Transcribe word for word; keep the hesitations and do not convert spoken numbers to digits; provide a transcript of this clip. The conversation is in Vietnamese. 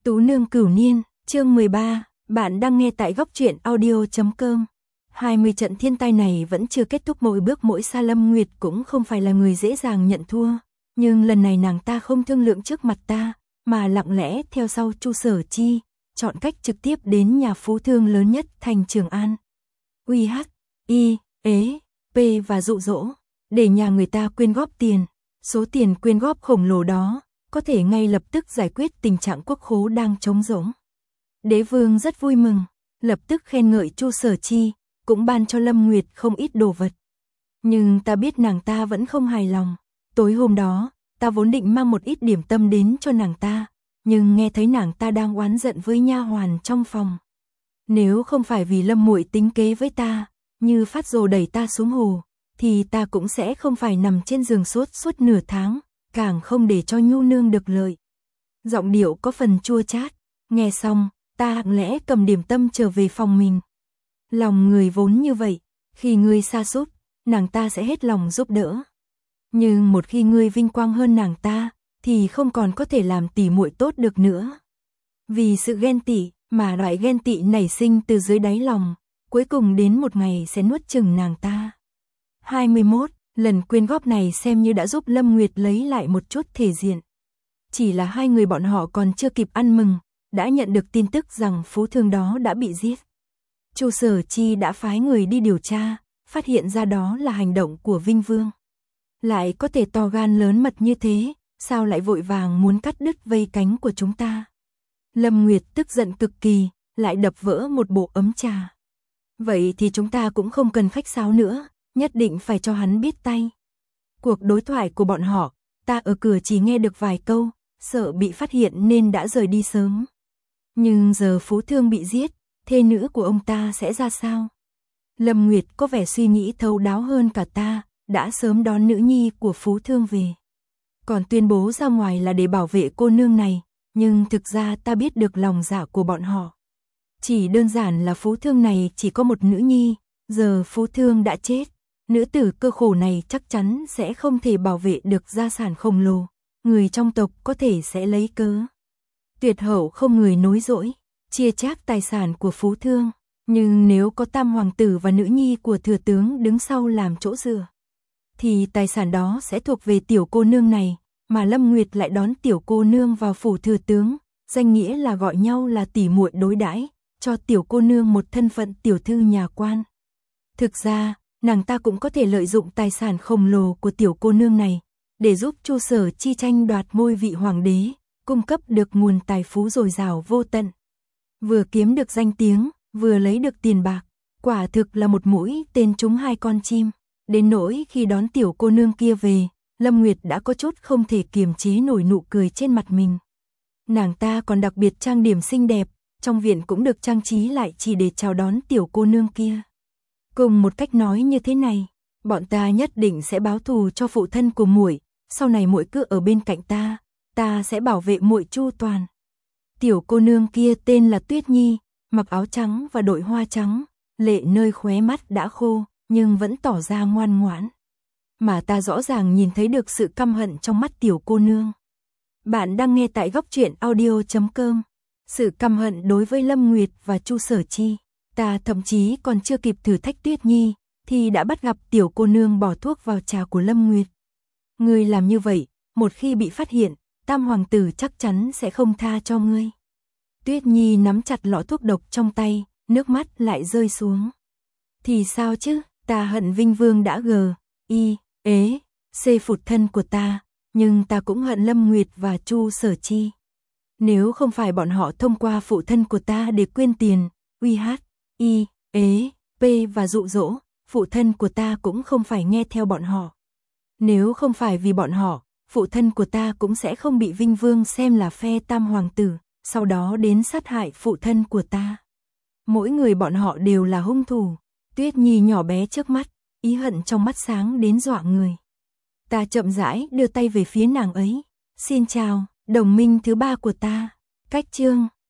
Tú nương cửu niên, chương mười ba, bạn đang nghe tại góc truyện audio chấm com. hai mươi trận thiên tai này vẫn chưa kết thúc, mỗi bước mỗi xa Lâm Nguyệt cũng không phải là người dễ dàng nhận thua, nhưng lần này nàng ta không thương lượng trước mặt ta, mà lặng lẽ theo sau Chu Sở Chi, chọn cách trực tiếp đến nhà phú thương lớn nhất thành Trường An. U H, I, ế, P và dụ dỗ, để nhà người ta quyên góp tiền, số tiền quyên góp khổng lồ đó có thể ngay lập tức giải quyết tình trạng quốc khố đang trống rỗng. Đế vương rất vui mừng, lập tức khen ngợi Chu Sở Chi, cũng ban cho Lâm Nguyệt không ít đồ vật. Nhưng ta biết nàng ta vẫn không hài lòng. Tối hôm đó, ta vốn định mang một ít điểm tâm đến cho nàng ta, nhưng nghe thấy nàng ta đang oán giận với nha hoàn trong phòng. Nếu không phải vì Lâm muội tính kế với ta, như phát rồ đẩy ta xuống hồ, thì ta cũng sẽ không phải nằm trên giường sốt suốt nửa tháng, càng không để cho nhu nương được lợi. Giọng điệu có phần chua chát, nghe xong, ta lặng lẽ cầm điểm tâm trở về phòng mình. Lòng người vốn như vậy, khi ngươi sa sút, nàng ta sẽ hết lòng giúp đỡ. Nhưng một khi ngươi vinh quang hơn nàng ta, thì không còn có thể làm tỉ muội tốt được nữa. Vì sự ghen tị, mà loại ghen tị nảy sinh từ dưới đáy lòng, cuối cùng đến một ngày sẽ nuốt chửng nàng ta. hai mươi mốt, lần quyên góp này xem như đã giúp Lâm Nguyệt lấy lại một chút thể diện. Chỉ là hai người bọn họ còn chưa kịp ăn mừng, đã nhận được tin tức rằng phú thương đó đã bị giết. Chu Sở Chi đã phái người đi điều tra, phát hiện ra đó là hành động của Vinh Vương. Lại có thể to gan lớn mật như thế, sao lại vội vàng muốn cắt đứt vây cánh của chúng ta? Lâm Nguyệt tức giận cực kỳ, lại đập vỡ một bộ ấm trà. Vậy thì chúng ta cũng không cần khách sáo nữa, nhất định phải cho hắn biết tay. Cuộc đối thoại của bọn họ, ta ở cửa chỉ nghe được vài câu, sợ bị phát hiện nên đã rời đi sớm. Nhưng giờ phú thương bị giết, thê nữ của ông ta sẽ ra sao? Lâm Nguyệt có vẻ suy nghĩ thấu đáo hơn cả ta, đã sớm đón nữ nhi của phú thương về. Còn tuyên bố ra ngoài là để bảo vệ cô nương này, nhưng thực ra ta biết được lòng dạ của bọn họ. Chỉ đơn giản là phú thương này chỉ có một nữ nhi, giờ phú thương đã chết. Nữ tử cơ khổ này chắc chắn sẽ không thể bảo vệ được gia sản khổng lồ, người trong tộc có thể sẽ lấy cớ. Tuyệt hậu không người nối dõi, chia chác tài sản của phú thương, nhưng nếu có tam hoàng tử và nữ nhi của thừa tướng đứng sau làm chỗ dựa, thì tài sản đó sẽ thuộc về tiểu cô nương này, mà Lâm Nguyệt lại đón tiểu cô nương vào phủ thừa tướng, danh nghĩa là gọi nhau là tỉ muội đối đãi, cho tiểu cô nương một thân phận tiểu thư nhà quan. Thực ra, nàng ta cũng có thể lợi dụng tài sản khổng lồ của tiểu cô nương này, để giúp Chu Sở Chi tranh đoạt ngôi vị hoàng đế, cung cấp được nguồn tài phú dồi dào vô tận. Vừa kiếm được danh tiếng, vừa lấy được tiền bạc, quả thực là một mũi tên trúng hai con chim. Đến nỗi khi đón tiểu cô nương kia về, Lâm Nguyệt đã có chút không thể kiềm chế nổi nụ cười trên mặt mình. Nàng ta còn đặc biệt trang điểm xinh đẹp, trong viện cũng được trang trí lại chỉ để chào đón tiểu cô nương kia. Cùng một cách nói như thế này, bọn ta nhất định sẽ báo thù cho phụ thân của muội, sau này muội cứ ở bên cạnh ta, ta sẽ bảo vệ muội chu toàn. Tiểu cô nương kia tên là Tuyết Nhi, mặc áo trắng và đội hoa trắng, lệ nơi khóe mắt đã khô, nhưng vẫn tỏ ra ngoan ngoãn. Mà ta rõ ràng nhìn thấy được sự căm hận trong mắt tiểu cô nương. Bạn đang nghe tại góc truyện audio chấm com. Sự căm hận đối với Lâm Nguyệt và Chu Sở Chi. Ta thậm chí còn chưa kịp thử thách Tuyết Nhi, thì đã bắt gặp tiểu cô nương bỏ thuốc vào trà của Lâm Nguyệt. Ngươi làm như vậy, một khi bị phát hiện, tam hoàng tử chắc chắn sẽ không tha cho ngươi. Tuyết Nhi nắm chặt lọ thuốc độc trong tay, nước mắt lại rơi xuống. Thì sao chứ, ta hận Vinh Vương đã gờ, y, ế, xê phụt thân của ta, nhưng ta cũng hận Lâm Nguyệt và Chu Sở Chi. Nếu không phải bọn họ thông qua phụ thân của ta để quyên tiền, U H, I, ế, P và dụ dỗ, phụ thân của ta cũng không phải nghe theo bọn họ. Nếu không phải vì bọn họ, phụ thân của ta cũng sẽ không bị Vinh Vương xem là phe tam hoàng tử, sau đó đến sát hại phụ thân của ta. Mỗi người bọn họ đều là hung thủ. Tuyết Nhi nhỏ bé trước mắt, ý hận trong mắt sáng đến dọa người. Ta chậm rãi đưa tay về phía nàng ấy. Xin chào, đồng minh thứ ba của ta. Cách chương